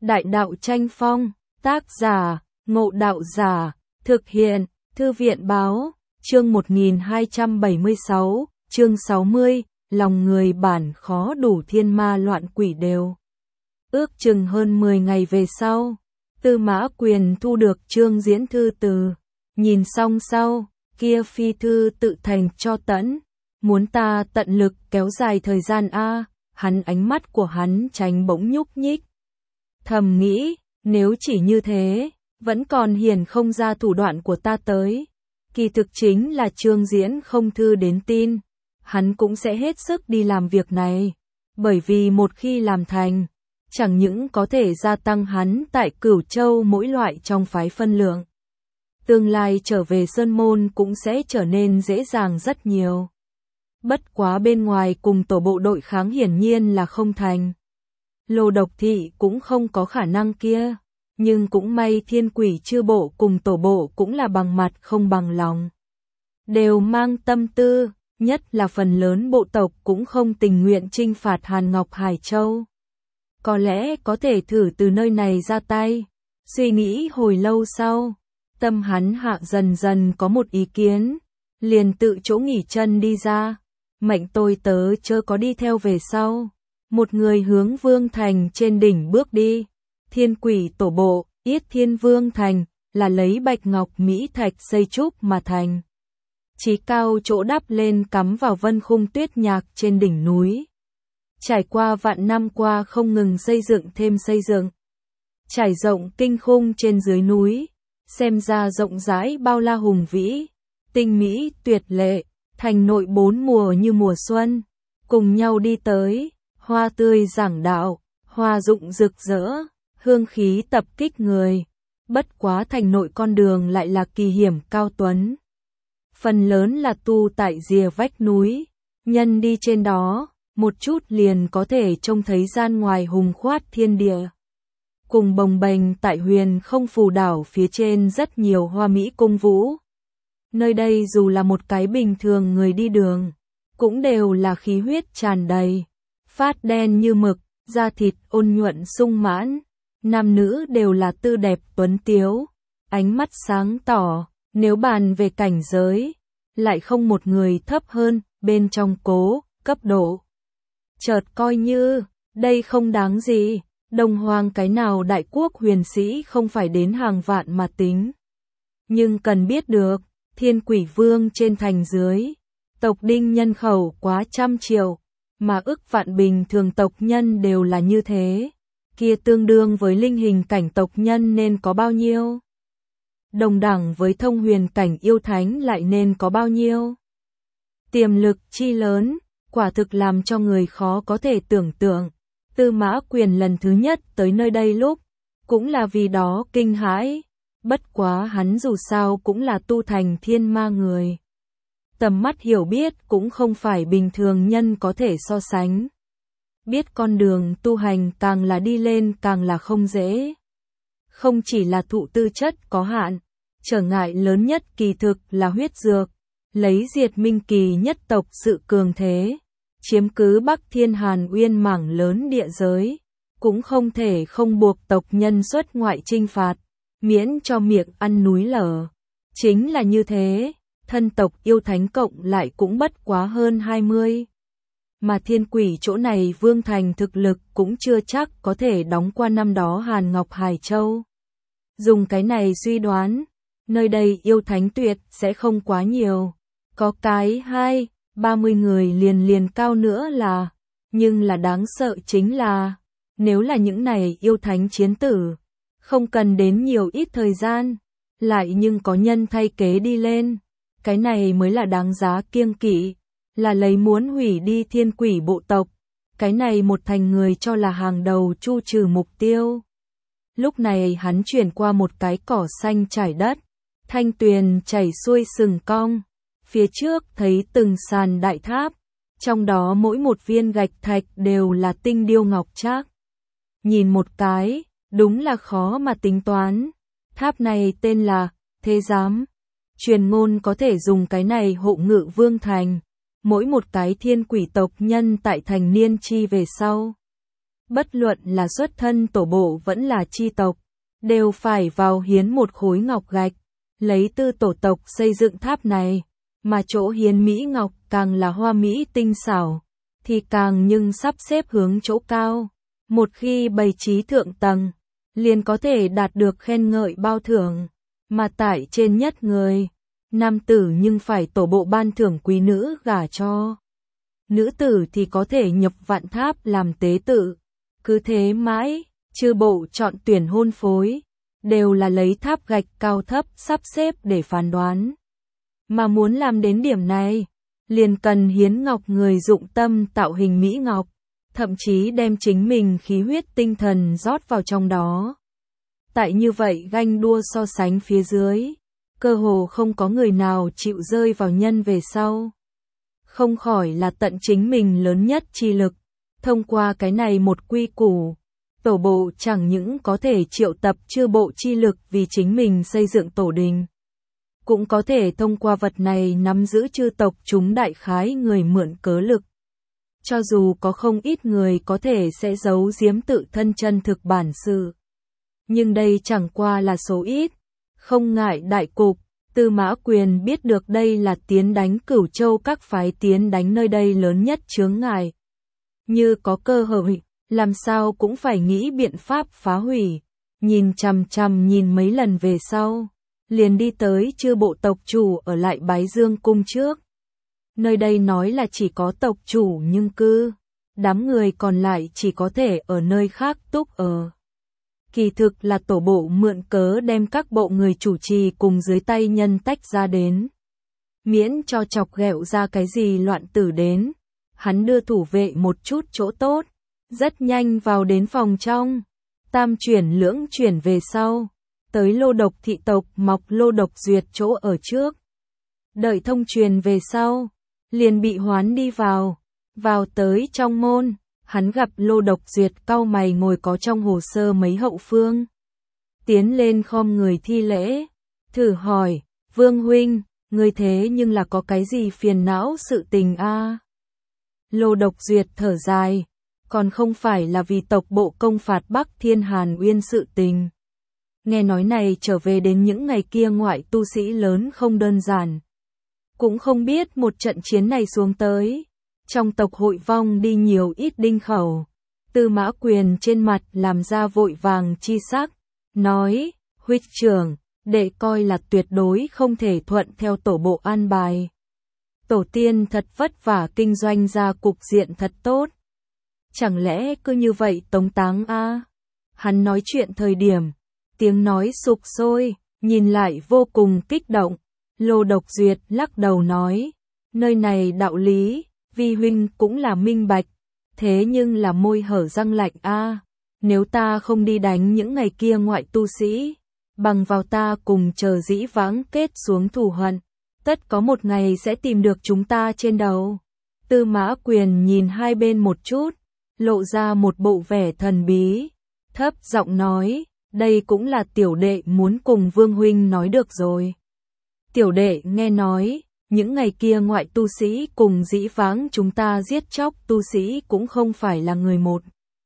Đại đạo tranh phong, tác giả, Ngộ Đạo Giả, thực hiện, Thư viện Báo, chương 1276, chương 60, lòng người bản khó đủ thiên ma loạn quỷ đều. Ước chừng hơn 10 ngày về sau, Tư Mã Quyền thu được chương diễn thư từ, nhìn xong sau, kia phi thư tự thành cho tẫn, muốn ta tận lực kéo dài thời gian a, hắn ánh mắt của hắn tránh bỗng nhúc nhích. Thầm nghĩ, nếu chỉ như thế, vẫn còn hiển không ra thủ đoạn của ta tới. Kỳ thực chính là chương diễn không thư đến tin, hắn cũng sẽ hết sức đi làm việc này, bởi vì một khi làm thành, chẳng những có thể gia tăng hắn tại Cửu Châu mỗi loại trong phái phân lượng. Tương lai trở về Sơn Môn cũng sẽ trở nên dễ dàng rất nhiều. Bất quá bên ngoài cùng tổ bộ đội kháng hiển nhiên là không thành. Lô Độc Thị cũng không có khả năng kia, nhưng cũng may Thiên Quỷ chư bộ cùng tổ bộ cũng là bằng mặt không bằng lòng. Đều mang tâm tư, nhất là phần lớn bộ tộc cũng không tình nguyện chinh phạt Hàn Ngọc Hải Châu. Có lẽ có thể thử từ nơi này ra tay. Suy nghĩ hồi lâu sau, tâm hắn hạ dần dần có một ý kiến, liền tự chỗ nghỉ chân đi ra. Mệnh tôi tớ chớ có đi theo về sau. Một người hướng Vương Thành trên đỉnh bước đi. Thiên Quỷ tổ bộ, Yết Thiên Vương Thành, là lấy bạch ngọc mỹ thạch xây trúc mà thành. Chí cao chỗ đắp lên cắm vào vân khung tuyết nhạc trên đỉnh núi. Trải qua vạn năm qua không ngừng xây dựng thêm xây dựng. Trải rộng kinh khung trên dưới núi, xem ra rộng rãi bao la hùng vĩ, tinh mỹ tuyệt lệ, thành nội bốn mùa như mùa xuân, cùng nhau đi tới, hoa tươi giảng đạo, hoa rụng rực rỡ, hương khí tập kích người. Bất quá thành nội con đường lại là kỳ hiểm cao tuấn. Phần lớn là tu tại rìa vách núi, nhân đi trên đó, một chút liền có thể trông thấy gian ngoài hùng khoát thiên địa. Cùng bồng bềnh tại huyền không phù đảo phía trên rất nhiều hoa mỹ cung vũ. Nơi đây dù là một cái bình thường người đi đường, cũng đều là khí huyết tràn đầy, phát đen như mực, da thịt ôn nhuận sung mãn, nam nữ đều là tư đẹp tuấn tiếu, ánh mắt sáng tỏ, nếu bàn về cảnh giới, lại không một người thấp hơn, bên trong cố, cấp độ. Chợt coi như, đây không đáng gì, Đông Hoang cái nào đại quốc huyền sĩ không phải đến hàng vạn mà tính. Nhưng cần biết được, Thiên Quỷ Vương trên thành dưới, tộc đinh nhân khẩu quá 100 triệu, mà ức vạn bình thường tộc nhân đều là như thế, kia tương đương với linh hình cảnh tộc nhân nên có bao nhiêu? Đồng đẳng với thông huyền cảnh yêu thánh lại nên có bao nhiêu? Tiềm lực chi lớn, quả thực làm cho người khó có thể tưởng tượng. Tư Mã Quyền lần thứ nhất tới nơi đây lúc, cũng là vì đó kinh hãi. Bất quá hắn dù sao cũng là tu thành thiên ma người. Tầm mắt hiểu biết cũng không phải bình thường nhân có thể so sánh. Biết con đường tu hành càng là đi lên càng là không dễ. Không chỉ là thụ tư chất có hạn, trở ngại lớn nhất kỳ thực là huyết dược, lấy diệt minh kỳ nhất tộc sự cường thế, chiếm cứ Bắc Thiên Hàn Uyên mảng lớn địa giới, cũng không thể không buộc tộc nhân xuất ngoại chinh phạt, miễn cho miệng ăn núi lở. Chính là như thế, thân tộc yêu thánh cộng lại cũng bất quá hơn 20. Mà Thiên Quỷ chỗ này Vương Thành thực lực cũng chưa chắc có thể đóng qua năm đó Hàn Ngọc Hải Châu. Dùng cái này suy đoán, nơi đây yêu thánh tuyệt sẽ không quá nhiều, có cái 30 người liền cao nữa là, nhưng là đáng sợ chính là, nếu là những này yêu thánh chiến tử, không cần đến nhiều ít thời gian, lại nhưng có nhân thay kế đi lên, cái này mới là đáng giá kiêng kỵ, là lấy muốn hủy đi Thiên Quỷ bộ tộc, cái này một thành người cho là hàng đầu chu trừ mục tiêu. Lúc này hắn chuyển qua một cái cỏ xanh trải đất, thanh tuyền chảy xuôi sừng cong, phía trước thấy từng sàn đại tháp, trong đó mỗi một viên gạch thạch đều là tinh điêu ngọc trác. Nhìn một cái, đúng là khó mà tính toán. Tháp này tên là Thế Giám. Truyền ngôn có thể dùng cái này hộ ngự Vương Thành, mỗi một cái Thiên Quỷ tộc nhân tại thành niên chi về sau. Bất luận là xuất thân tổ bộ vẫn là chi tộc, đều phải vào hiến một khối ngọc gạch, lấy tư tổ tộc xây dựng tháp này, mà chỗ hiến mỹ ngọc càng là hoa mỹ tinh xảo, thì càng nhưng sắp xếp hướng chỗ cao. Một khi bày trí thượng tầng, liền có thể đạt được khen ngợi bao thưởng, mà tại trên nhất người, nam tử nhưng phải tổ bộ ban thưởng quý nữ gả cho. Nữ tử thì có thể nhập vạn tháp làm tế tự. Cứ thế mãi, chư bộ chọn tuyển hôn phối, đều là lấy tháp gạch cao thấp sắp xếp để phán đoán. Mà muốn làm đến điểm này, liền cần hiến ngọc người dụng tâm tạo hình mỹ ngọc, thậm chí đem chính mình khí huyết tinh thần rót vào trong đó. Tại như vậy ganh đua so sánh phía dưới, cơ hồ không có người nào chịu rơi vào nhân về sau. Không khỏi là tận chính mình lớn nhất chi lực. Thông qua cái này một quy củ, tổ bộ chẳng những có thể triệu tập chư bộ chi lực vì chính mình xây dựng tổ đình, cũng có thể thông qua vật này nắm giữ chư tộc chúng đại khái người mượn cớ lực. Cho dù có không ít người có thể sẽ giấu giếm tự thân chân thực bản sự, nhưng đây chẳng qua là số ít. Không ngại đại cục, Tư Mã Quyền biết được đây là tiến đánh Cửu Châu các phái tiến đánh nơi đây lớn nhất chướng ngại. Như có cơ hội, làm sao cũng phải nghĩ biện pháp phá hủy. Nhìn chằm chằm nhìn mấy lần về sau, liền đi tới chư bộ tộc chủ ở lại Bái Dương cung trước. Nơi đây nói là chỉ có tộc chủ nhưng đám người còn lại chỉ có thể ở nơi khác túc ở. Kỳ thực là tổ bộ mượn cớ đem các bộ người chủ trì cùng dưới tay nhân tách ra đến. Miễn cho chọc ghẹo ra cái gì loạn tử đến. Hắn đưa thủ vệ một chút chỗ tốt, rất nhanh vào đến phòng trong, tam chuyển lưỡng chuyển về sau, tới Lô Độc thị tộc mọc Lô Độc Duyệt chỗ ở trước. Đợi thông truyền về sau, liền bị hoán đi vào tới trong môn, hắn gặp Lô Độc Duyệt cau mày ngồi có trong hồ sơ mấy hậu phương. Tiến lên khom người thi lễ, thử hỏi, Vương huynh, người thế nhưng là có cái gì phiền não sự tình a? Lô Độc Duyệt thở dài, còn không phải là vì tộc bộ công phạt Bắc Thiên Hàn Uyên sự tình. Nghe nói này trở về đến những ngày kia ngoại tu sĩ lớn không đơn giản. Cũng không biết một trận chiến này xuống tới, trong tộc hội vong đi nhiều ít đinh khẩu. Tư Mã Quyền trên mặt làm ra vội vàng chi sắc, nói, huynh trưởng, đệ coi là tuyệt đối không thể thuận theo tổ bộ an bài. Tổ tiên thật vất vả kinh doanh ra cục diện thật tốt. Chẳng lẽ cứ như vậy tống táng a? Hắn nói chuyện thời điểm, tiếng nói sục sôi, nhìn lại vô cùng kích động. Lô Độc Duyệt lắc đầu nói, nơi này đạo lý, vi huynh cũng là minh bạch, thế nhưng là môi hở răng lạnh a. Nếu ta không đi đánh những ngày kia ngoại tu sĩ, bằng vào ta cùng chờ dĩ vãng kết xuống thù hận, tất có một ngày sẽ tìm được chúng ta trên đầu. Tư Mã Quyền nhìn hai bên một chút, lộ ra một bộ vẻ thần bí, thấp giọng nói, đây cũng là tiểu đệ muốn cùng Vương huynh nói được rồi. Tiểu đệ nghe nói, những ngày kia ngoại tu sĩ cùng dĩ vãng chúng ta giết chóc tu sĩ cũng không phải là người một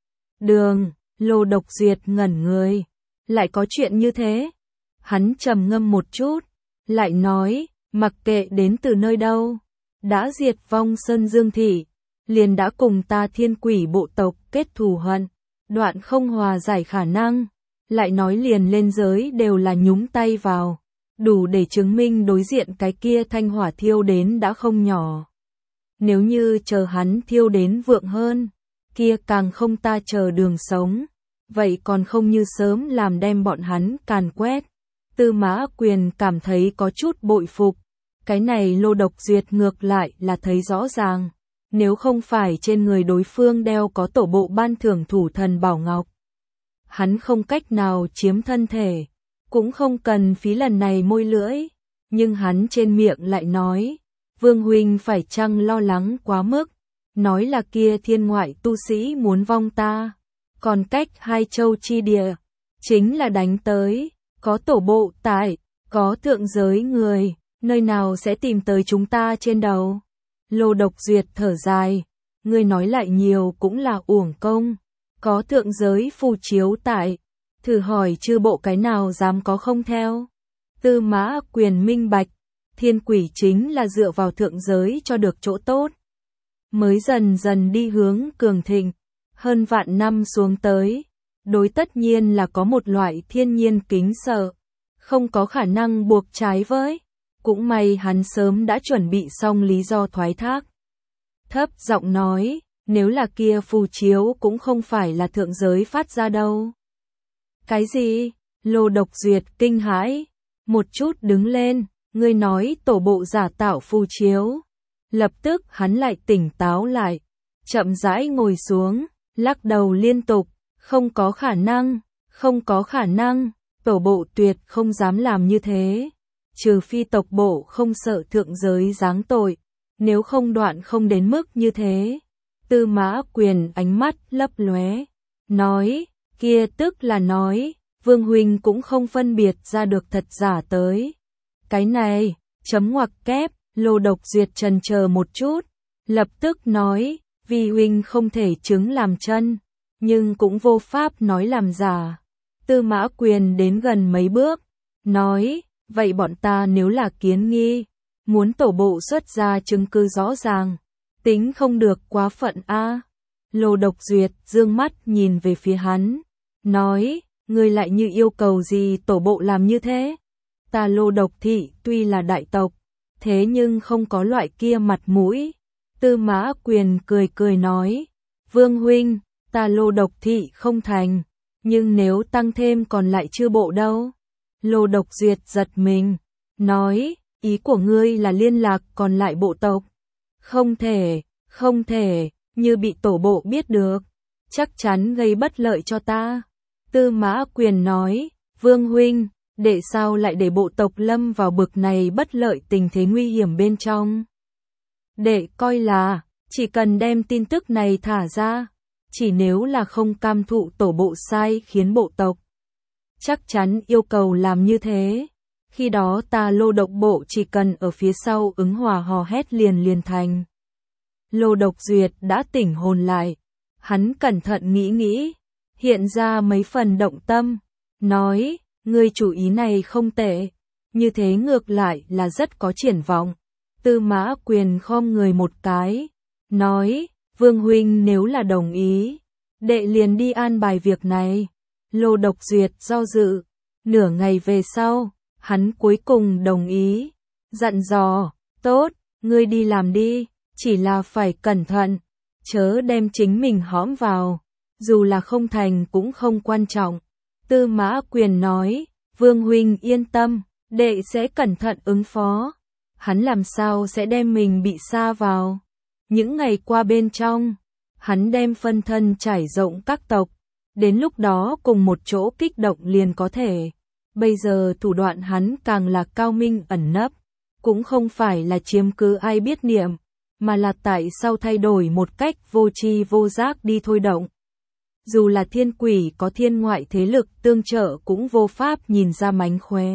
đường. Lô Độc Duyệt ngẩn người, lại có chuyện như thế. Hắn trầm ngâm một chút, lại nói, mặc kệ đến từ nơi đâu, đã diệt vong Sơn Dương thị, liền đã cùng ta Thiên Quỷ bộ tộc kết thù hận, đoạn không hòa giải khả năng, lại nói liền lên giới đều là nhúng tay vào, đủ để chứng minh đối diện cái kia thanh hỏa thiêu đến đã không nhỏ. Nếu như chờ hắn thiêu đến vượng hơn, kia càng không ta chờ đường sống, vậy còn không như sớm làm đem bọn hắn càn quét. Tư Mã Quyền cảm thấy có chút bội phục, cái này Lô Độc Duyệt ngược lại là thấy rõ ràng, nếu không phải trên người đối phương đeo có tổ bộ ban thưởng thủ thần bảo ngọc, hắn không cách nào chiếm thân thể, cũng không cần phí lần này môi lưỡi, nhưng hắn trên miệng lại nói, Vương huynh phải chăng lo lắng quá mức, nói là kia thiên ngoại tu sĩ muốn vong ta, còn cách hai châu chi địa, chính là đánh tới, có tổ bộ tại, có thượng giới người, nơi nào sẽ tìm tới chúng ta trên đầu. Lô Độc Duyệt thở dài, ngươi nói lại nhiều cũng là uổng công, có thượng giới phù chiếu tại, thử hỏi chư bộ cái nào dám có không theo. Tư Mã Quyền minh bạch, thiên quỷ chính là dựa vào thượng giới cho được chỗ tốt, mới dần dần đi hướng cường thịnh, hơn vạn năm xuống tới, đối tất nhiên là có một loại thiên nhiên kính sợ, không có khả năng buộc trái với. Cũng may hắn sớm đã chuẩn bị xong lý do thoái thác. Thấp giọng nói, nếu là kia phù chiếu cũng không phải là thượng giới phát ra đâu. Cái gì? Lô Độc Duyệt kinh hãi, một chút đứng lên, ngươi nói tổ bộ giả tạo phù chiếu. Lập tức hắn lại tỉnh táo lại, chậm rãi ngồi xuống, lắc đầu liên tục, không có khả năng, không có khả năng, tổ bộ tuyệt không dám làm như thế. Trừ phi tộc bộ không sợ thượng giới giáng tội, nếu không đoạn không đến mức như thế. Tư Mã Quyền ánh mắt lấp lóe, nói, kia tức là nói, Vương huynh cũng không phân biệt ra được thật giả tới. Cái này, chấm ngoặc kép, Lô Độc Duyệt trần chờ một chút, lập tức nói, vì huynh không thể chứng làm chân, nhưng cũng vô pháp nói làm giả. Tư Mã Quyền đến gần mấy bước, nói, vậy bọn ta nếu là kiến nghi, muốn tổ bộ xuất ra chứng cứ rõ ràng, tính không được quá phận a. Lô Độc Duyệt dương mắt nhìn về phía hắn, nói, ngươi lại như yêu cầu gì tổ bộ làm như thế? Ta Lô Độc thị tuy là đại tộc, thế nhưng không có loại kia mặt mũi. Tư Mã Quyền cười cười nói, Vương huynh, ta Lô Độc thị không thành, nhưng nếu tăng thêm còn lại chưa bộ đâu. Lô Độc Duyệt giật mình, nói, ý của ngươi là liên lạc còn lại bộ tộc. Không thể, như bị tổ bộ biết được, chắc chắn gây bất lợi cho ta. Tư Mã Quyền nói, Vương huynh, để sao lại để bộ tộc lâm vào bực này bất lợi tình thế nguy hiểm bên trong. Để coi là, chỉ cần đem tin tức này thả ra, chỉ nếu là không cam thụ tổ bộ sai khiến bộ tộc, chắc chắn yêu cầu làm như thế. Khi đó ta Lô Độc bộ chỉ cần ở phía sau ứng hòa hò hét liền thành. Lô Độc Duyệt đã tỉnh hồn lại, hắn cẩn thận nghĩ, hiện ra mấy phần động tâm, nói, ngươi chủ ý này không tệ, như thế ngược lại là rất có triển vọng. Tư Mã Quyền khom người một cái, nói, Vương huynh nếu là đồng ý, đệ liền đi an bài việc này. Lô Độc Duyệt do dự, nửa ngày về sau, hắn cuối cùng đồng ý, dặn dò, tốt, ngươi đi làm đi, chỉ là phải cẩn thận, chớ đem chính mình hõm vào, dù là không thành cũng không quan trọng. Tư Mã Quyền nói, Vương huynh yên tâm, đệ sẽ cẩn thận ứng phó. Hắn làm sao sẽ đem mình bị sa vào. Những ngày qua bên trong, hắn đem phân thân trải rộng các tộc, đến lúc đó cùng một chỗ kích động liền có thể. Bây giờ thủ đoạn hắn càng là cao minh ẩn nấp, cũng không phải là chiếm cứ ai biết niệm, mà là tại sao thay đổi một cách vô tri vô giác đi thôi động. Dù là thiên quỷ có thiên ngoại thế lực tương trợ cũng vô pháp nhìn ra mánh khóe.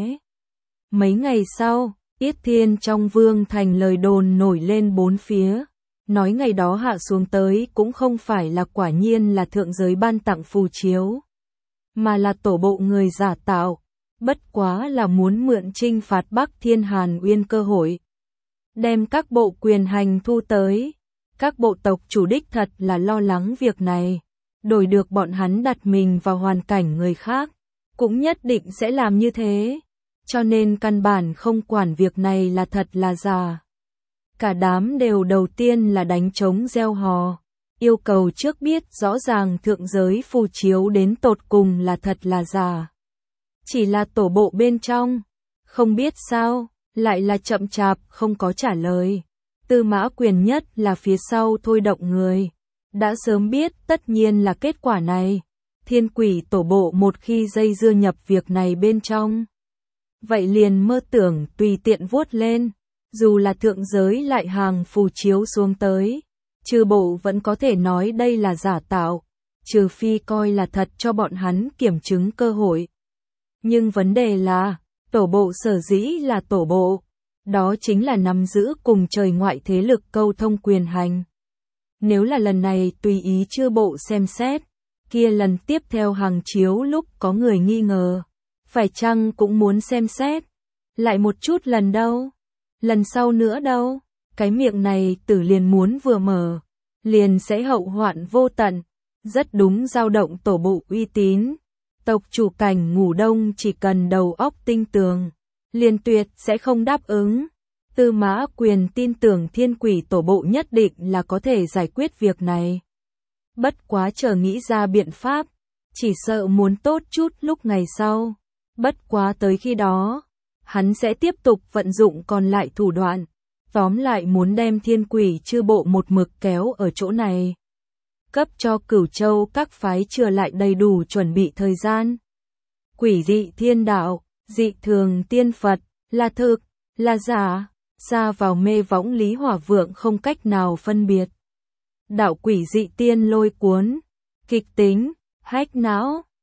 Mấy ngày sau, Yết Thiên trong Vương Thành lời đồn nổi lên bốn phía, nói ngày đó hạ xuống tới cũng không phải là quả nhiên là thượng giới ban tặng phù chiếu, mà là tổ bộ người giả tạo, bất quá là muốn mượn trinh phạt Bắc Thiên Hàn Uyên cơ hội, đem các bộ quyền hành thu tới. Các bộ tộc chủ đích thật là lo lắng việc này, đổi được bọn hắn đặt mình vào hoàn cảnh người khác, cũng nhất định sẽ làm như thế, cho nên căn bản không quản việc này là thật là giả. Cả đám đều đầu tiên là đánh trống gieo hò, yêu cầu trước biết rõ ràng thượng giới phù chiếu đến tột cùng là thật là giả. Chỉ là tổ bộ bên trong, không biết sao, lại là chậm chạp không có trả lời. Tư Mã Quyền nhất là phía sau thôi động người, đã sớm biết tất nhiên là kết quả này. Thiên quỷ tổ bộ một khi dây dưa nhập việc này bên trong, vậy liền mơ tưởng tùy tiện vuốt lên, dù là thượng giới lại hàng phù chiếu xuống tới, trừ bộ vẫn có thể nói đây là giả tạo, trừ phi coi là thật cho bọn hắn kiểm chứng cơ hội. Nhưng vấn đề là, tổ bộ sở dĩ là tổ bộ, đó chính là nắm giữ cùng trời ngoại thế lực câu thông quyền hành. Nếu là lần này tùy ý chư bộ xem xét, kia lần tiếp theo hàng chiếu lúc có người nghi ngờ, phải chăng cũng muốn xem xét, lại một chút lần đâu, lần sau nữa đâu, cái miệng này Tử liền muốn vừa mở, liền sẽ hậu hoạn vô tận, rất đúng dao động tổ bộ uy tín. Tộc chủ Cảnh Ngủ Đông chỉ cần đầu óc tinh tường, liền tuyệt sẽ không đáp ứng. Tư Mã Quyền tin tưởng Thiên Quỷ tổ bộ nhất định là có thể giải quyết việc này. Bất quá chờ nghĩ ra biện pháp, chỉ sợ muốn tốt chút lúc ngày sau. Bất quá tới khi đó, hắn sẽ tiếp tục vận dụng còn lại thủ đoạn. Tóm lại muốn đem Thiên Quỷ chư bộ một mực kéo ở chỗ này. Cấp cho Cửu Châu các phái trở lại đầy đủ chuẩn bị thời gian. Quỷ dị thiên đạo, dị thường tiên Phật, là thực, là giả, xa vào mê võng Lý Hỏa Vượng không cách nào phân biệt. Đạo quỷ dị tiên lôi cuốn, kịch tính, hách não.